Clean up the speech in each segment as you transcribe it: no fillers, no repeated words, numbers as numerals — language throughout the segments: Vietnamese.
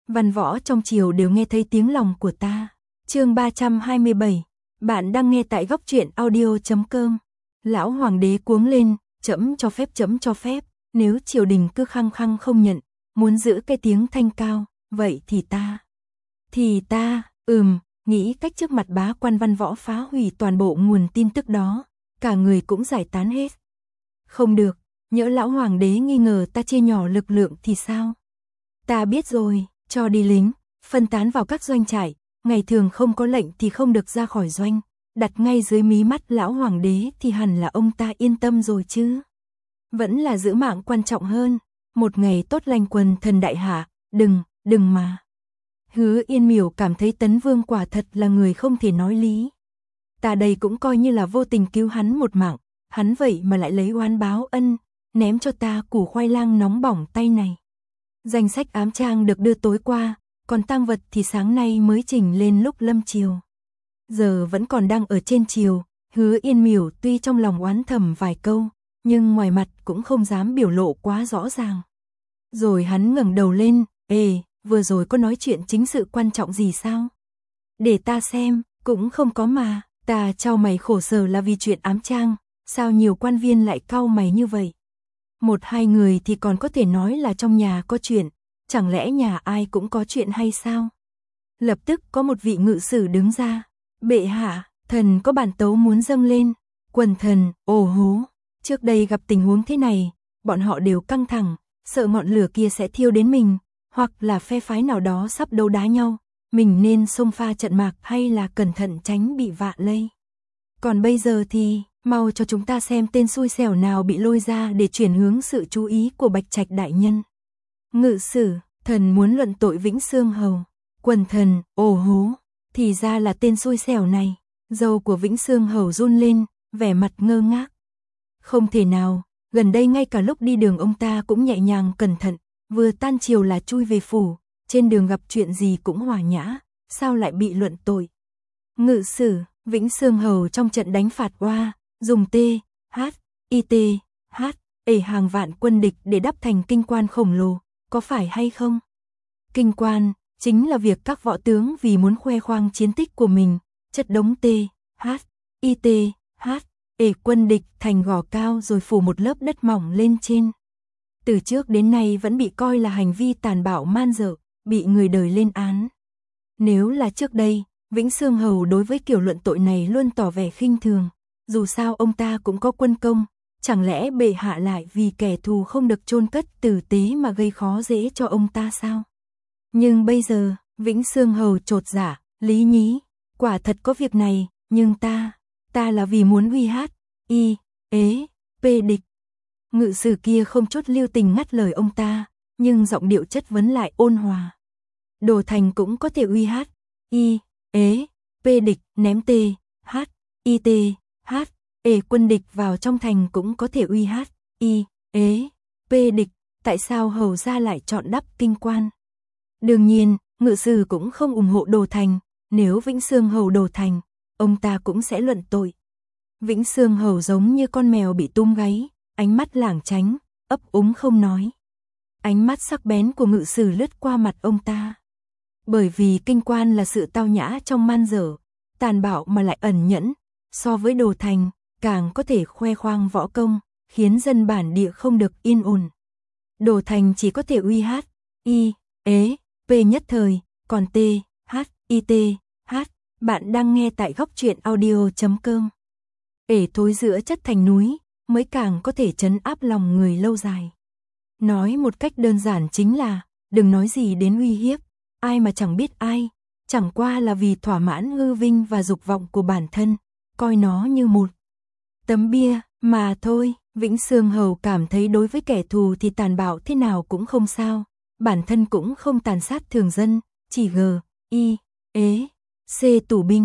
Văn võ trong triều đều nghe thấy tiếng lòng của ta. Chương 327. Bạn đang nghe tại góc truyện audio.com. Lão hoàng đế cuống lên, trẫm cho phép, nếu triều đình cứ khăng khăng không nhận, muốn giữ cái tiếng thanh cao, vậy thì ta, nghĩ cách trước mặt bá quan văn võ phá hủy toàn bộ nguồn tin tức đó, cả người cũng giải tán hết. Không được, nhỡ lão hoàng đế nghi ngờ ta chia nhỏ lực lượng thì sao? Ta biết rồi, cho đi lính, phân tán vào các doanh trại, ngày thường không có lệnh thì không được ra khỏi doanh, đặt ngay dưới mí mắt lão hoàng đế thì hẳn là ông ta yên tâm rồi chứ. Vẫn là giữ mạng quan trọng hơn, một ngày tốt lành quần thần đại hạ, đừng mà. Hứa Yên Miểu cảm thấy Tấn Vương quả thật là người không thể nói lý. Ta đây cũng coi như là vô tình cứu hắn một mạng, hắn vậy mà lại lấy oán báo ân, ném cho ta củ khoai lang nóng bỏng tay này. Danh sách ám trang được đưa tối qua, còn tang vật thì sáng nay mới chỉnh lên lúc lâm triều. Giờ vẫn còn đang ở trên triều, Hứa Yên Miểu tuy trong lòng oán thầm vài câu, nhưng ngoài mặt cũng không dám biểu lộ quá rõ ràng. Rồi hắn ngẩng đầu lên, vừa rồi có nói chuyện chính sự quan trọng gì sao? Để ta xem, cũng không có mà, ta chau mày khổ sở là vì chuyện ám trang, sao nhiều quan viên lại cau mày như vậy? Một hai người thì còn có thể nói là trong nhà có chuyện, chẳng lẽ nhà ai cũng có chuyện hay sao? Lập tức có một vị ngự sử đứng ra, bệ hạ, thần có bản tấu muốn dâng lên. Quần thần, ồ hố, trước đây gặp tình huống thế này, bọn họ đều căng thẳng, sợ ngọn lửa kia sẽ thiêu đến mình, hoặc là phe phái nào đó sắp đấu đá nhau, mình nên xông pha trận mạc hay là cẩn thận tránh bị vạ lây. Còn bây giờ thì, mau cho chúng ta xem tên xui xẻo nào bị lôi ra để chuyển hướng sự chú ý của Bạch Trạch đại nhân. Ngự sử, thần muốn luận tội Vĩnh Xương Hầu. Quần thần, ồ hố, thì ra là tên xui xẻo này. Dâu của Vĩnh Xương Hầu run lên, vẻ mặt ngơ ngác. Không thể nào, gần đây ngay cả lúc đi đường ông ta cũng nhẹ nhàng cẩn thận, vừa tan chiều là chui về phủ, trên đường gặp chuyện gì cũng hòa nhã, sao lại bị luận tội? Ngự sử, Vĩnh Xương Hầu trong trận đánh phạt oa, dùng hàng vạn quân địch để đắp thành kinh quan khổng lồ, có phải hay không? Kinh quan chính là việc các võ tướng vì muốn khoe khoang chiến tích của mình, chất đống quân địch thành gò cao rồi phủ một lớp đất mỏng lên trên. Từ trước đến nay vẫn bị coi là hành vi tàn bạo man dợ, bị người đời lên án. Nếu là trước đây, Vĩnh Xương Hầu đối với kiểu luận tội này luôn tỏ vẻ khinh thường, dù sao ông ta cũng có quân công, chẳng lẽ bệ hạ lại vì kẻ thù không được chôn cất tử tế mà gây khó dễ cho ông ta sao? Nhưng bây giờ, Vĩnh Xương Hầu chột dạ, lý nhí, quả thật có việc này, nhưng ta là vì muốn uy địch. Ngự sử kia không chút lưu tình ngắt lời ông ta, nhưng giọng điệu chất vấn lại ôn hòa. Đồ thành cũng có thể uy địch, ném quân địch vào trong thành cũng có thể uy địch, tại sao hầu gia lại chọn đắp kinh quan? Đương nhiên, ngự sử cũng không ủng hộ đồ thành, nếu Vĩnh Xương Hầu đồ thành, ông ta cũng sẽ luận tội. Vĩnh Xương Hầu giống như con mèo bị túm gáy, ánh mắt lảng tránh, ấp úng không nói. Ánh mắt sắc bén của ngự sử lướt qua mặt ông ta. Bởi vì kinh quan là sự tao nhã trong man dở, tàn bạo mà lại ẩn nhẫn, so với đồ thành, càng có thể khoe khoang võ công, khiến dân bản địa không được yên ổn. Đồ thành chỉ có thể uy nhất thời, còn bạn đang nghe tại góc truyện audio.com. Thối giữa chất thành núi, mới càng có thể trấn áp lòng người lâu dài. Nói một cách đơn giản chính là, đừng nói gì đến uy hiếp, ai mà chẳng biết ai, chẳng qua là vì thỏa mãn hư vinh và dục vọng của bản thân, coi nó như một tấm bia mà thôi. Vĩnh Xương Hầu cảm thấy đối với kẻ thù thì tàn bạo thế nào cũng không sao, bản thân cũng không tàn sát thường dân, chỉ tù binh.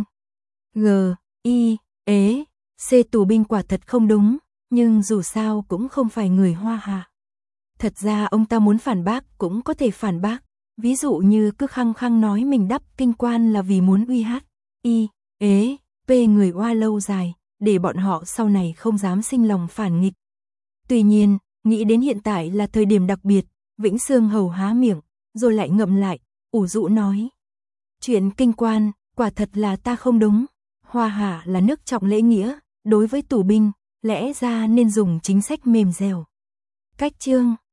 Tù binh quả thật không đúng, nhưng dù sao cũng không phải người Hoa Hạ. Thật ra ông ta muốn phản bác cũng có thể phản bác, ví dụ như cứ khăng khăng nói mình đắp kinh quan là vì muốn uy người Hoa lâu dài, để bọn họ sau này không dám sinh lòng phản nghịch. Tuy nhiên, nghĩ đến hiện tại là thời điểm đặc biệt, Vĩnh Xương Hầu há miệng, rồi lại ngậm lại, ủ rũ nói. Chuyện kinh quan, quả thật là ta không đúng. Hoa hạ là nước trọng lễ nghĩa, đối với tù binh, lẽ ra nên dùng chính sách mềm dẻo. Cách chương